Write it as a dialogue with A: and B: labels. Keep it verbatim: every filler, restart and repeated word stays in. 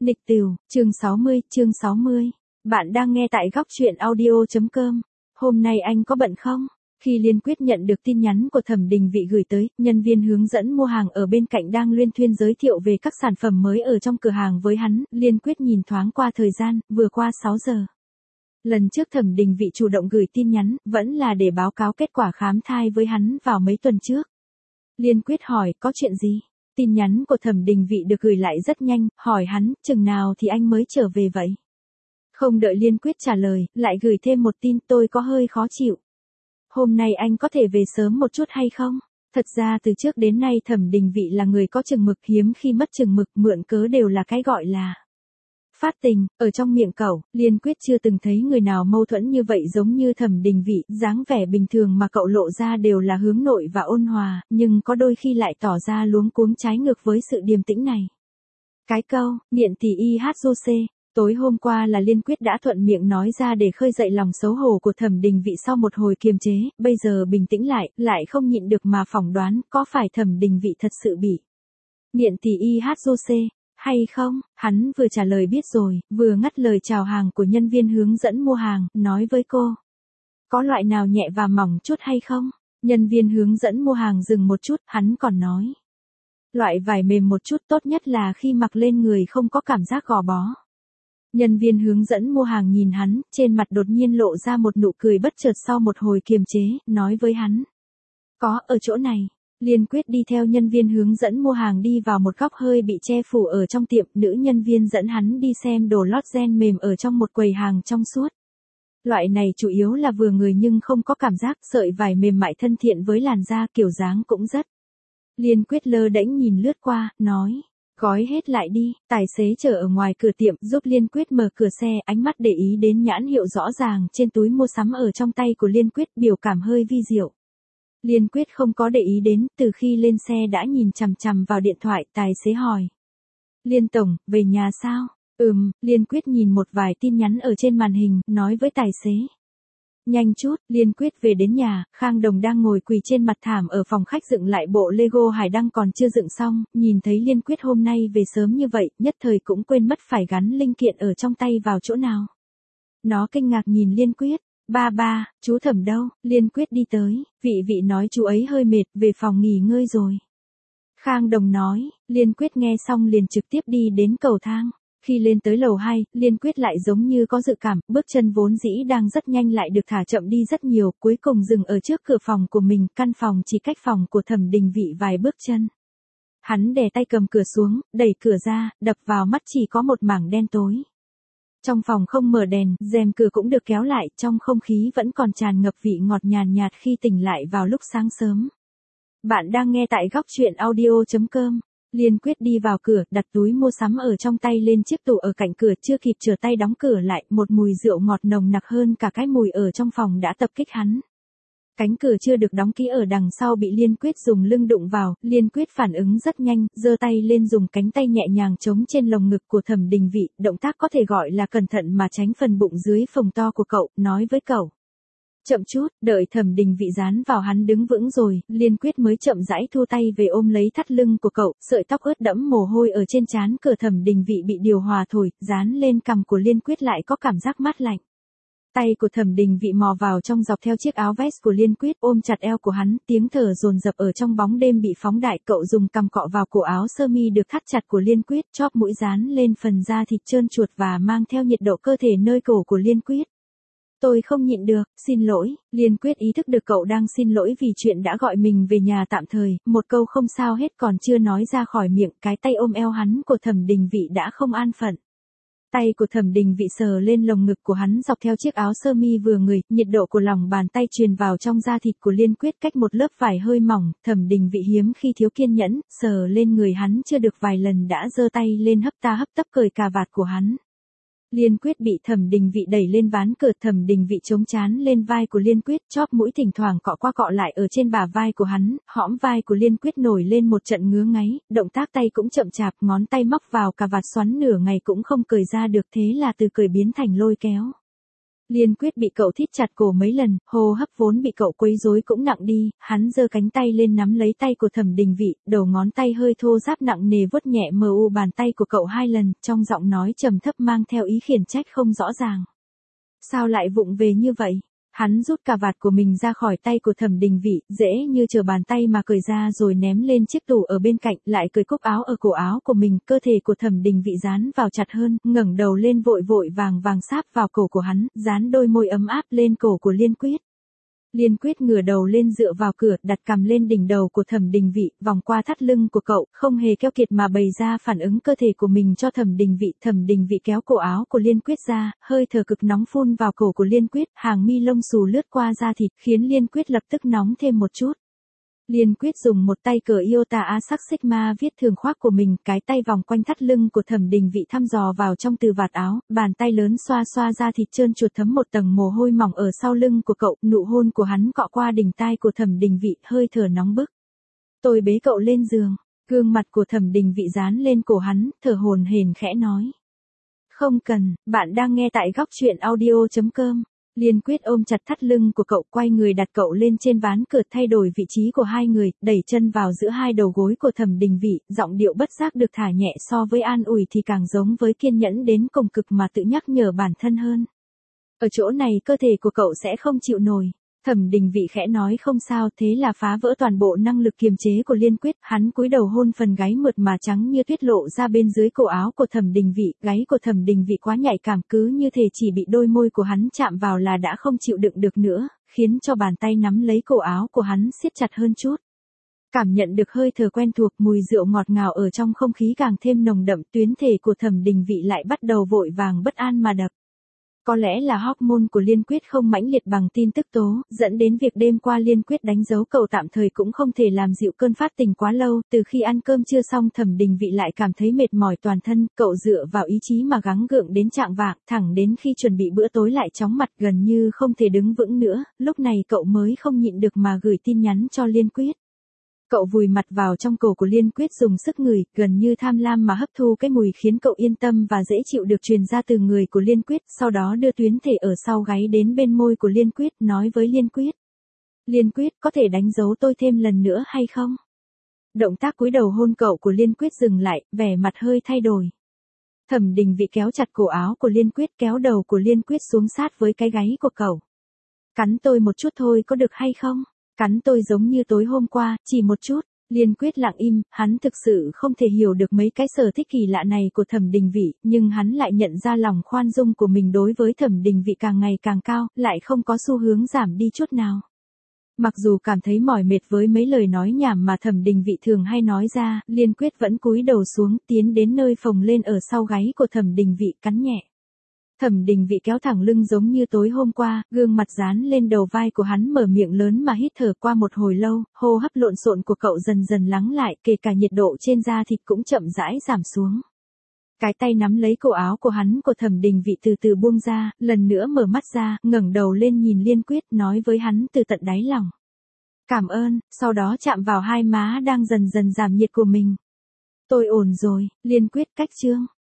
A: Nịch tửu, chương sáu mươi, chương sáu mươi. Bạn đang nghe tại góc truyện audio.com. Hôm nay anh có bận không? Khi Liên Quyết nhận được tin nhắn của Thẩm Đình Vị gửi tới, nhân viên hướng dẫn mua hàng ở bên cạnh đang luyên thuyên giới thiệu về các sản phẩm mới ở trong cửa hàng với hắn, Liên Quyết nhìn thoáng qua thời gian, vừa qua sáu giờ. Lần trước Thẩm Đình Vị chủ động gửi tin nhắn, vẫn là để báo cáo kết quả khám thai với hắn vào mấy tuần trước. Liên Quyết hỏi, có chuyện gì? Tin nhắn của Thẩm Đình Vị được gửi lại rất nhanh, hỏi hắn, chừng nào thì anh mới trở về vậy? Không đợi Liên Quyết trả lời, lại gửi thêm một tin, tôi có hơi khó chịu. Hôm nay anh có thể về sớm một chút hay không? Thật ra từ trước đến nay Thẩm Đình Vị là người có chừng mực, hiếm khi mất chừng mực, mượn cớ đều là cái gọi là phát tình. Ở trong miệng cậu, Liên Quyết chưa từng thấy người nào mâu thuẫn như vậy giống như Thẩm Đình Vị, dáng vẻ bình thường mà cậu lộ ra đều là hướng nội và ôn hòa, nhưng có đôi khi lại tỏ ra luống cuống trái ngược với sự điềm tĩnh này. Cái câu, nghiện thì y hát rô xê, tối hôm qua là Liên Quyết đã thuận miệng nói ra để khơi dậy lòng xấu hổ của Thẩm Đình Vị sau một hồi kiềm chế, bây giờ bình tĩnh lại, lại không nhịn được mà phỏng đoán, có phải Thẩm Đình Vị thật sự bị nghiện thì y hát rô xê hay không? Hắn vừa trả lời biết rồi, vừa ngắt lời chào hàng của nhân viên hướng dẫn mua hàng, nói với cô. Có loại nào nhẹ và mỏng chút hay không? Nhân viên hướng dẫn mua hàng dừng một chút, hắn còn nói. Loại vải mềm một chút, tốt nhất là khi mặc lên người không có cảm giác gò bó. Nhân viên hướng dẫn mua hàng nhìn hắn, trên mặt đột nhiên lộ ra một nụ cười bất chợt sau một hồi kiềm chế, nói với hắn. Có, ở chỗ này. Liên Quyết đi theo nhân viên hướng dẫn mua hàng đi vào một góc hơi bị che phủ ở trong tiệm, nữ nhân viên dẫn hắn đi xem đồ lót ren mềm ở trong một quầy hàng trong suốt. Loại này chủ yếu là vừa người nhưng không có cảm giác, sợi vải mềm mại thân thiện với làn da, kiểu dáng cũng rất. Liên Quyết lơ đễnh nhìn lướt qua, nói, gói hết lại đi. Tài xế chờ ở ngoài cửa tiệm giúp Liên Quyết mở cửa xe, ánh mắt để ý đến nhãn hiệu rõ ràng trên túi mua sắm ở trong tay của Liên Quyết, biểu cảm hơi vi diệu. Liên Quyết không có để ý đến, từ khi lên xe đã nhìn chằm chằm vào điện thoại, tài xế hỏi. Liên tổng, về nhà sao? Ừm, Liên Quyết nhìn một vài tin nhắn ở trên màn hình, nói với tài xế. Nhanh chút, Liên Quyết về đến nhà, Khang Đồng đang ngồi quỳ trên mặt thảm ở phòng khách dựng lại bộ Lego Hải Đăng còn chưa dựng xong, nhìn thấy Liên Quyết hôm nay về sớm như vậy, nhất thời cũng quên mất phải gắn linh kiện ở trong tay vào chỗ nào. Nó kinh ngạc nhìn Liên Quyết. Ba ba, chú Thẩm đâu? Liên Quyết đi tới, vị vị nói chú ấy hơi mệt, về phòng nghỉ ngơi rồi. Khang Đồng nói, Liên Quyết nghe xong liền trực tiếp đi đến cầu thang. Khi lên tới lầu hai, Liên Quyết lại giống như có dự cảm, bước chân vốn dĩ đang rất nhanh lại được thả chậm đi rất nhiều, cuối cùng dừng ở trước cửa phòng của mình, căn phòng chỉ cách phòng của Thẩm Đình Vị vài bước chân. Hắn đè tay cầm cửa xuống, đẩy cửa ra, đập vào mắt chỉ có một mảng đen tối. Trong phòng không mở đèn, rèm cửa cũng được kéo lại, trong không khí vẫn còn tràn ngập vị ngọt nhàn nhạt khi tỉnh lại vào lúc sáng sớm. Bạn đang nghe tại góc truyện audio.com. Liên Quyết đi vào cửa, đặt túi mua sắm ở trong tay lên chiếc tủ ở cạnh cửa, chưa kịp trở tay đóng cửa lại, một mùi rượu ngọt nồng nặc hơn cả cái mùi ở trong phòng đã tập kích hắn. Cánh cửa chưa được đóng kỹ ở đằng sau bị Liên Quyết dùng lưng đụng vào, Liên Quyết phản ứng rất nhanh, giơ tay lên dùng cánh tay nhẹ nhàng chống trên lồng ngực của Thẩm Đình Vị, động tác có thể gọi là cẩn thận mà tránh phần bụng dưới phồng to của cậu, nói với cậu. Chậm chút, đợi Thẩm Đình Vị dán vào hắn đứng vững rồi, Liên Quyết mới chậm rãi thu tay về ôm lấy thắt lưng của cậu, sợi tóc ướt đẫm mồ hôi ở trên trán cửa Thẩm Đình Vị bị điều hòa thổi, dán lên cằm của Liên Quyết lại có cảm giác mát lạnh. Tay của Thẩm Đình Vị mò vào trong dọc theo chiếc áo vest của Liên Quyết, ôm chặt eo của hắn, tiếng thở dồn dập ở trong bóng đêm bị phóng đại, cậu dùng cằm cọ vào cổ áo sơ mi được thắt chặt của Liên Quyết, chóp mũi dán lên phần da thịt trơn chuột và mang theo nhiệt độ cơ thể nơi cổ của Liên Quyết. Tôi không nhịn được, xin lỗi. Liên Quyết ý thức được cậu đang xin lỗi vì chuyện đã gọi mình về nhà tạm thời, một câu không sao hết còn chưa nói ra khỏi miệng, cái tay ôm eo hắn của Thẩm Đình Vị đã không an phận. Tay của Thẩm Đình Vị sờ lên lồng ngực của hắn dọc theo chiếc áo sơ mi vừa người, nhiệt độ của lòng bàn tay truyền vào trong da thịt của Liên Quyết cách một lớp vải hơi mỏng, Thẩm Đình Vị hiếm khi thiếu kiên nhẫn, sờ lên người hắn chưa được vài lần đã giơ tay lên hấp ta hấp tấp cởi cà vạt của hắn. Liên Quyết bị Thẩm Đình Vị đẩy lên ván cửa, Thẩm Đình Vị chống trán lên vai của Liên Quyết, chóp mũi thỉnh thoảng cọ qua cọ lại ở trên bả vai của hắn, hõm vai của Liên Quyết nổi lên một trận ngứa ngáy, động tác tay cũng chậm chạp, ngón tay móc vào cà vạt xoắn nửa ngày cũng không cởi ra được, thế là từ cởi biến thành lôi kéo. Liên Quyết bị cậu thít chặt cổ mấy lần, hô hấp vốn bị cậu quấy rối cũng nặng đi, hắn giơ cánh tay lên nắm lấy tay của Thẩm Đình Vị, đầu ngón tay hơi thô ráp nặng nề vuốt nhẹ mờ u bàn tay của cậu hai lần, trong giọng nói trầm thấp mang theo ý khiển trách không rõ ràng. Sao lại vụng về như vậy? Hắn rút cà vạt của mình ra khỏi tay của Thẩm Đình Vị, dễ như trở bàn tay mà cởi ra rồi ném lên chiếc tủ ở bên cạnh, lại cởi cúc áo ở cổ áo của mình, cơ thể của Thẩm Đình Vị dán vào chặt hơn, ngẩng đầu lên vội vội vàng vàng sáp vào cổ của hắn, dán đôi môi ấm áp lên cổ của Liên Quyết. Liên Quyết ngửa đầu lên dựa vào cửa, đặt cằm lên đỉnh đầu của Thẩm Đình Vị, vòng qua thắt lưng của cậu, không hề keo kiệt mà bày ra phản ứng cơ thể của mình cho Thẩm Đình Vị. Thẩm Đình Vị kéo cổ áo của Liên Quyết ra, hơi thở cực nóng phun vào cổ của Liên Quyết, hàng mi lông xù lướt qua da thịt, khiến Liên Quyết lập tức nóng thêm một chút. Liên Quyết dùng một tay cờ Iota A sắc Sigma viết thường khoác của mình, cái tay vòng quanh thắt lưng của Thẩm Đình Vị thăm dò vào trong từ vạt áo, bàn tay lớn xoa xoa da thịt trơn chuột thấm một tầng mồ hôi mỏng ở sau lưng của cậu, nụ hôn của hắn cọ qua đỉnh tai của Thẩm Đình Vị, hơi thở nóng bức. Tôi bế cậu lên giường, gương mặt của Thẩm Đình Vị dán lên cổ hắn, thở hổn hển khẽ nói. Không cần, bạn đang nghe tại góc truyện audio chấm com. Liên Quyết ôm chặt thắt lưng của cậu, quay người đặt cậu lên trên ván cửa, thay đổi vị trí của hai người, đẩy chân vào giữa hai đầu gối của Thẩm Đình Vị, giọng điệu bất giác được thả nhẹ, so với an ủi thì càng giống với kiên nhẫn đến cùng cực mà tự nhắc nhở bản thân hơn. Ở chỗ này cơ thể của cậu sẽ không chịu nổi. Thẩm Đình Vị khẽ nói không sao, thế là phá vỡ toàn bộ năng lực kiềm chế của Liên Quyết, hắn cúi đầu hôn phần gáy mượt mà trắng như tuyết lộ ra bên dưới cổ áo của Thẩm Đình Vị, gáy của Thẩm Đình Vị quá nhạy cảm, cứ như thể chỉ bị đôi môi của hắn chạm vào là đã không chịu đựng được nữa, khiến cho bàn tay nắm lấy cổ áo của hắn siết chặt hơn chút. Cảm nhận được hơi thở quen thuộc, mùi rượu ngọt ngào ở trong không khí càng thêm nồng đậm, tuyến thể của Thẩm Đình Vị lại bắt đầu vội vàng bất an mà đập. Có lẽ là hormone của Liên Quyết không mãnh liệt bằng tin tức tố, dẫn đến việc đêm qua Liên Quyết đánh dấu cậu tạm thời cũng không thể làm dịu cơn phát tình quá lâu. Từ khi ăn cơm trưa xong, Thẩm Đình Vị lại cảm thấy mệt mỏi toàn thân, cậu dựa vào ý chí mà gắng gượng đến trạng vạng, thẳng đến khi chuẩn bị bữa tối lại chóng mặt gần như không thể đứng vững nữa, lúc này cậu mới không nhịn được mà gửi tin nhắn cho Liên Quyết. Cậu vùi mặt vào trong cổ của Liên Quyết dùng sức ngửi, gần như tham lam mà hấp thu cái mùi khiến cậu yên tâm và dễ chịu được truyền ra từ người của Liên Quyết, sau đó đưa tuyến thể ở sau gáy đến bên môi của Liên Quyết, nói với Liên Quyết. Liên Quyết, có thể đánh dấu tôi thêm lần nữa hay không? Động tác cúi đầu hôn cậu của Liên Quyết dừng lại, vẻ mặt hơi thay đổi. Thẩm Đình Vị kéo chặt cổ áo của Liên Quyết, kéo đầu của Liên Quyết xuống sát với cái gáy của cậu. Cắn tôi một chút thôi có được hay không? Cắn tôi giống như tối hôm qua, chỉ một chút. Liên Quyết lặng im, hắn thực sự không thể hiểu được mấy cái sở thích kỳ lạ này của Thẩm Đình Vị, nhưng hắn lại nhận ra lòng khoan dung của mình đối với Thẩm Đình Vị càng ngày càng cao, lại không có xu hướng giảm đi chút nào. Mặc dù cảm thấy mỏi mệt với mấy lời nói nhảm mà Thẩm Đình Vị thường hay nói ra, Liên Quyết vẫn cúi đầu xuống, tiến đến nơi phồng lên ở sau gáy của Thẩm Đình Vị, cắn nhẹ. Thẩm Đình Vị kéo thẳng lưng giống như tối hôm qua, gương mặt dán lên đầu vai của hắn, mở miệng lớn mà hít thở. Qua một hồi lâu, hô hấp lộn xộn của cậu dần dần lắng lại, kể cả nhiệt độ trên da thịt cũng chậm rãi giảm xuống. Cái tay nắm lấy cổ áo của hắn của Thẩm Đình Vị từ từ buông ra, lần nữa mở mắt ra, ngẩng đầu lên nhìn Liên Quyết, nói với hắn từ tận đáy lòng. Cảm ơn, sau đó chạm vào hai má đang dần dần giảm nhiệt của mình. Tôi ổn rồi, Liên Quyết cách chương.